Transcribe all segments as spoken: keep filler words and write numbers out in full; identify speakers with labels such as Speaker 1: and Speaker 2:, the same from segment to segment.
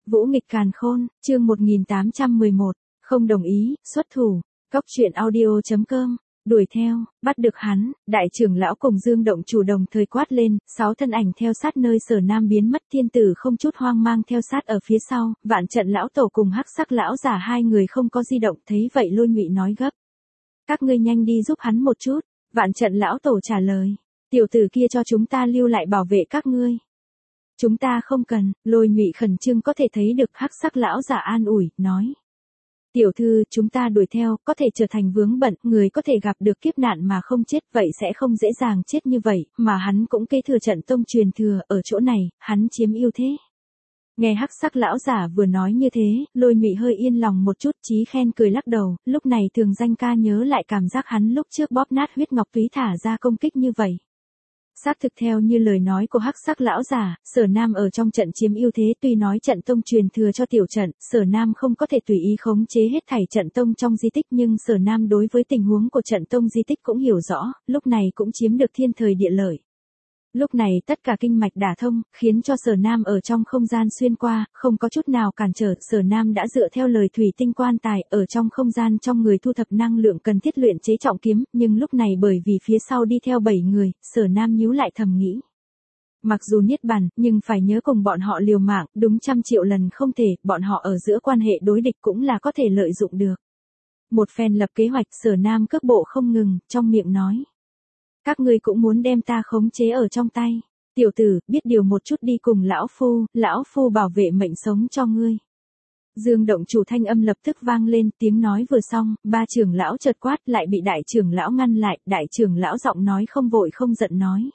Speaker 1: Vũ nghịch càn khôn, chương một nghìn tám trăm mười một, không đồng ý, xuất thủ. Cốc truyện audio chấm com, đuổi theo, bắt được hắn, đại trưởng lão cùng Dương Động Chủ đồng thời quát lên, sáu thân ảnh theo sát nơi Sở Nam biến mất, thiên tử không chút hoang mang theo sát ở phía sau, vạn trận lão tổ cùng hắc sắc lão giả hai người không có di động, thấy vậy Lôi Ngụy nói gấp. Các ngươi nhanh đi giúp hắn một chút, vạn trận lão tổ trả lời, tiểu tử kia cho chúng ta lưu lại bảo vệ các ngươi. Chúng ta không cần, Lôi Ngụy khẩn trương có thể thấy được hắc sắc lão giả an ủi, nói. Tiểu thư, chúng ta đuổi theo, có thể trở thành vướng bận, người có thể gặp được kiếp nạn mà không chết, vậy sẽ không dễ dàng chết như vậy, mà hắn cũng kế thừa trận tông truyền thừa, ở chỗ này, hắn chiếm ưu thế. Nghe hắc sắc lão giả vừa nói như thế, Lôi Ngụy hơi yên lòng một chút, chí khen cười lắc đầu, lúc này Thường Danh ca nhớ lại cảm giác hắn lúc trước bóp nát huyết ngọc túy thả ra công kích như vậy. Xác thực theo như lời nói của hắc sắc lão giả, Sở Nam ở trong trận chiếm ưu thế, tuy nói trận tông truyền thừa cho tiểu trận, Sở Nam không có thể tùy ý khống chế hết thảy trận tông trong di tích, nhưng Sở Nam đối với tình huống của trận tông di tích cũng hiểu rõ, lúc này cũng chiếm được thiên thời địa lợi. Lúc này tất cả kinh mạch đả thông, khiến cho Sở Nam ở trong không gian xuyên qua, không có chút nào cản trở, Sở Nam đã dựa theo lời thủy tinh quan tài, ở trong không gian trong người thu thập năng lượng cần thiết luyện chế trọng kiếm, nhưng lúc này bởi vì phía sau đi theo bảy người, Sở Nam nhíu lại thầm nghĩ. Mặc dù niết bàn, nhưng phải nhớ cùng bọn họ liều mạng, đúng trăm triệu lần không thể, bọn họ ở giữa quan hệ đối địch cũng là có thể lợi dụng được. Một phen lập kế hoạch, Sở Nam cước bộ không ngừng, trong miệng nói. Các ngươi cũng muốn đem ta khống chế ở trong tay. Tiểu tử, biết điều một chút đi cùng lão phu, lão phu bảo vệ mệnh sống cho ngươi. Dương Động Chủ thanh âm lập tức vang lên, tiếng nói vừa xong, ba trưởng lão chợt quát lại bị đại trưởng lão ngăn lại, đại trưởng lão giọng nói không vội không giận nói.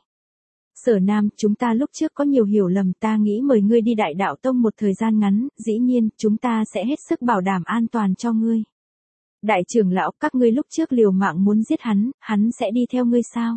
Speaker 1: Sở Nam, chúng ta lúc trước có nhiều hiểu lầm, ta nghĩ mời ngươi đi Đại Đạo Tông một thời gian ngắn, dĩ nhiên, chúng ta sẽ hết sức bảo đảm an toàn cho ngươi. Đại trưởng lão, các ngươi lúc trước liều mạng muốn giết hắn, hắn sẽ đi theo ngươi sao?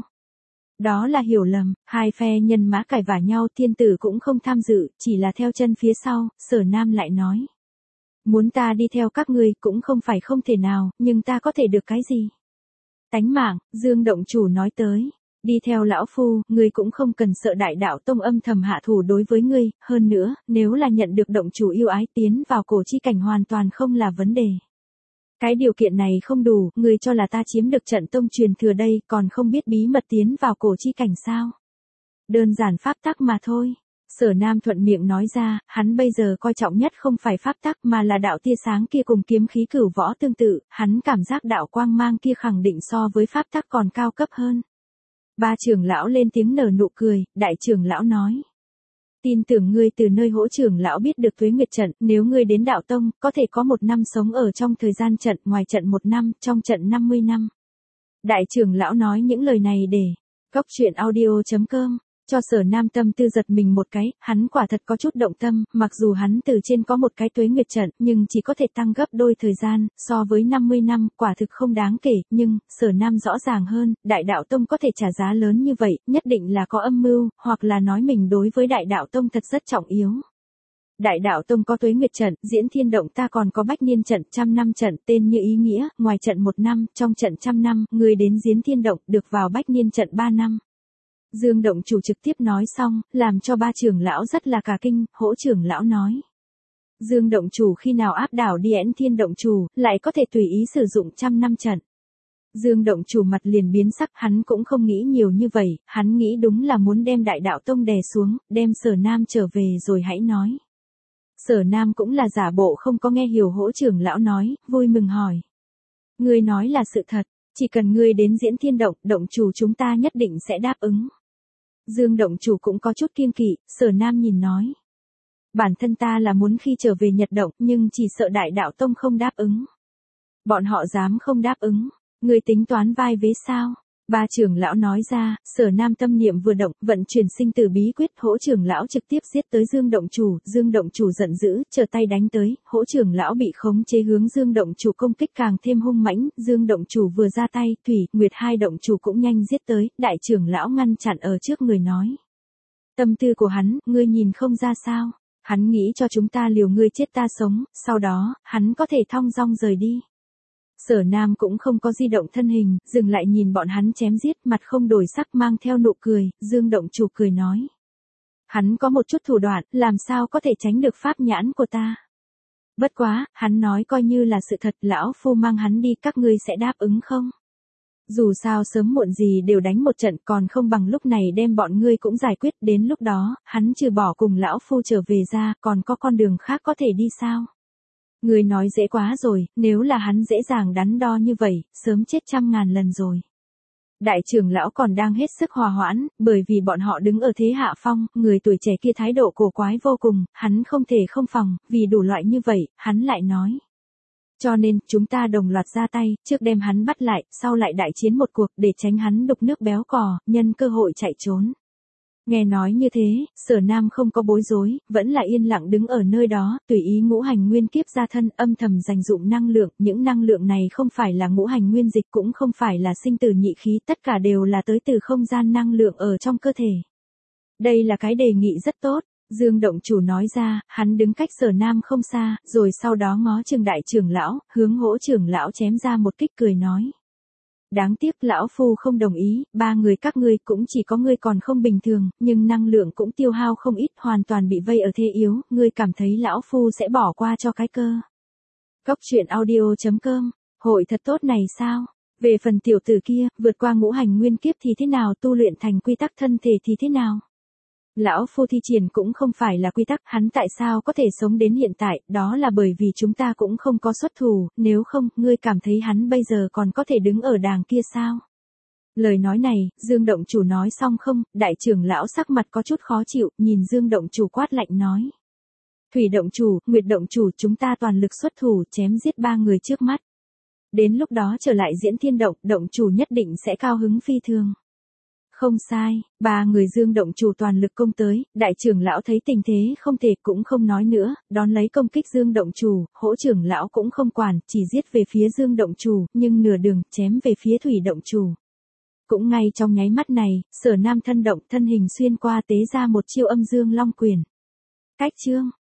Speaker 1: Đó là hiểu lầm, hai phe nhân mã cãi vả nhau, thiên tử cũng không tham dự, chỉ là theo chân phía sau, Sở Nam lại nói. Muốn ta đi theo các ngươi cũng không phải không thể nào, nhưng ta có thể được cái gì? Tánh mạng, Dương Động Chủ nói tới. Đi theo lão phu, ngươi cũng không cần sợ Đại Đạo Tông âm thầm hạ thủ đối với ngươi, hơn nữa, nếu là nhận được Động Chủ yêu ái tiến vào cổ chi cảnh hoàn toàn không là vấn đề. Cái điều kiện này không đủ, ngươi cho là ta chiếm được trận tông truyền thừa đây, còn không biết bí mật tiến vào cổ chi cảnh sao? Đơn giản pháp tắc mà thôi. Sở Nam thuận miệng nói ra, hắn bây giờ coi trọng nhất không phải pháp tắc mà là đạo tia sáng kia cùng kiếm khí cửu võ tương tự, hắn cảm giác đạo quang mang kia khẳng định so với pháp tắc còn cao cấp hơn. Ba trưởng lão lên tiếng nở nụ cười, đại trưởng lão nói. Tin tưởng ngươi từ nơi hỗ trưởng lão biết được tuế nguyệt trận, nếu ngươi đến đạo tông, có thể có một năm sống ở trong thời gian trận, ngoài trận một năm, trong trận năm mươi năm. Đại trưởng lão nói những lời này để, cốc truyện audio chấm com, cho Sở Nam tâm tư giật mình một cái, hắn quả thật có chút động tâm, mặc dù hắn từ trên có một cái tuế nguyệt trận, nhưng chỉ có thể tăng gấp đôi thời gian, so với năm mươi năm, quả thực không đáng kể, nhưng, Sở Nam rõ ràng hơn, Đại Đạo Tông có thể trả giá lớn như vậy, nhất định là có âm mưu, hoặc là nói mình đối với Đại Đạo Tông thật rất trọng yếu. Đại Đạo Tông có tuế nguyệt trận, diễn thiên động ta còn có bách niên trận, trăm năm trận, tên như ý nghĩa, ngoài trận một năm, trong trận trăm năm, người đến diễn thiên động, được vào bách niên trận ba năm. Dương Động Chủ trực tiếp nói xong, làm cho ba trưởng lão rất là cả kinh, hỗ trưởng lão nói. Dương Động Chủ khi nào áp đảo đi Ễn Thiên Động Chủ, lại có thể tùy ý sử dụng trăm năm trận. Dương Động Chủ mặt liền biến sắc, hắn cũng không nghĩ nhiều như vậy, hắn nghĩ đúng là muốn đem Đại Đạo Tông đè xuống, đem Sở Nam trở về rồi hãy nói. Sở Nam cũng là giả bộ không có nghe hiểu hỗ trưởng lão nói, vui mừng hỏi. Ngươi nói là sự thật, chỉ cần ngươi đến diễn thiên động, động chủ chúng ta nhất định sẽ đáp ứng. Dương Động Chủ cũng có chút kiêng kỵ, Sở Nam nhìn nói. Bản thân ta là muốn khi trở về Nhật Động, nhưng chỉ sợ Đại Đạo Tông không đáp ứng. Bọn họ dám không đáp ứng, ngươi tính toán vai vế sao? Ba trưởng lão nói ra, Sở Nam tâm niệm vừa động, vận chuyển sinh tử bí quyết, hỗ trưởng lão trực tiếp giết tới Dương Động Chủ, Dương Động Chủ giận dữ, trở tay đánh tới, hỗ trưởng lão bị khống chế hướng Dương Động Chủ công kích càng thêm hung mãnh, Dương Động Chủ vừa ra tay, Thủy, Nguyệt hai động chủ cũng nhanh giết tới, đại trưởng lão ngăn chặn ở trước người nói. Tâm tư của hắn, ngươi nhìn không ra sao, hắn nghĩ cho chúng ta liều ngươi chết ta sống, sau đó, hắn có thể thong dong rời đi. Sở Nam cũng không có di động thân hình, dừng lại nhìn bọn hắn chém giết, mặt không đổi sắc mang theo nụ cười, Dương Động Chủ cười nói. Hắn có một chút thủ đoạn, làm sao có thể tránh được pháp nhãn của ta. Bất quá, hắn nói coi như là sự thật, lão phu mang hắn đi các ngươi sẽ đáp ứng không? Dù sao sớm muộn gì đều đánh một trận, còn không bằng lúc này đem bọn ngươi cũng giải quyết, đến lúc đó, hắn trừ bỏ cùng lão phu trở về ra, còn có con đường khác có thể đi sao? Ngươi nói dễ quá rồi, nếu là hắn dễ dàng đắn đo như vậy, sớm chết trăm ngàn lần rồi. Đại trưởng lão còn đang hết sức hòa hoãn, bởi vì bọn họ đứng ở thế hạ phong, người tuổi trẻ kia thái độ cổ quái vô cùng, hắn không thể không phòng, vì đủ loại như vậy, hắn lại nói. Cho nên, chúng ta đồng loạt ra tay, trước đem hắn bắt lại, sau lại đại chiến một cuộc, để tránh hắn đục nước béo cò, nhân cơ hội chạy trốn. Nghe nói như thế, Sở Nam không có bối rối, vẫn là yên lặng đứng ở nơi đó, tùy ý ngũ hành nguyên kiếp ra thân, âm thầm dành dụng năng lượng, những năng lượng này không phải là ngũ hành nguyên dịch, cũng không phải là sinh tử nhị khí, tất cả đều là tới từ không gian năng lượng ở trong cơ thể. Đây là cái đề nghị rất tốt, Dương động chủ nói ra, hắn đứng cách Sở Nam không xa, rồi sau đó ngó Trường đại trưởng lão, hướng Hỗ trưởng lão chém ra một kích cười nói. Đáng tiếc lão phu không đồng ý, ba người các ngươi cũng chỉ có ngươi còn không bình thường, nhưng năng lượng cũng tiêu hao không ít, hoàn toàn bị vây ở thế yếu, ngươi cảm thấy lão phu sẽ bỏ qua cho cái cơ. Góc truyện audio chấm com, hội thật tốt này sao? Về phần tiểu tử kia, vượt qua ngũ hành nguyên kiếp thì thế nào, tu luyện thành quy tắc thân thể thì thế nào? Lão phu thi triển cũng không phải là quy tắc, hắn tại sao có thể sống đến hiện tại, đó là bởi vì chúng ta cũng không có xuất thủ, nếu không, ngươi cảm thấy hắn bây giờ còn có thể đứng ở đàng kia sao? Lời nói này, Dương động chủ nói xong không, đại trưởng lão sắc mặt có chút khó chịu, nhìn Dương động chủ quát lạnh nói. Thủy động chủ, Nguyệt động chủ, chúng ta toàn lực xuất thủ, chém giết ba người trước mắt. Đến lúc đó trở lại diễn thiên động, động chủ nhất định sẽ cao hứng phi thường. Không sai, ba người Dương động chủ toàn lực công tới, đại trưởng lão thấy tình thế không thể cũng không nói nữa, đón lấy công kích Dương động chủ, Hỗ trưởng lão cũng không quản, chỉ giết về phía Dương động chủ, nhưng nửa đường chém về phía Thủy động chủ. Cũng ngay trong nháy mắt này, Sở Nam thân động, thân hình xuyên qua tế ra một chiêu âm dương long quyền. Cách chương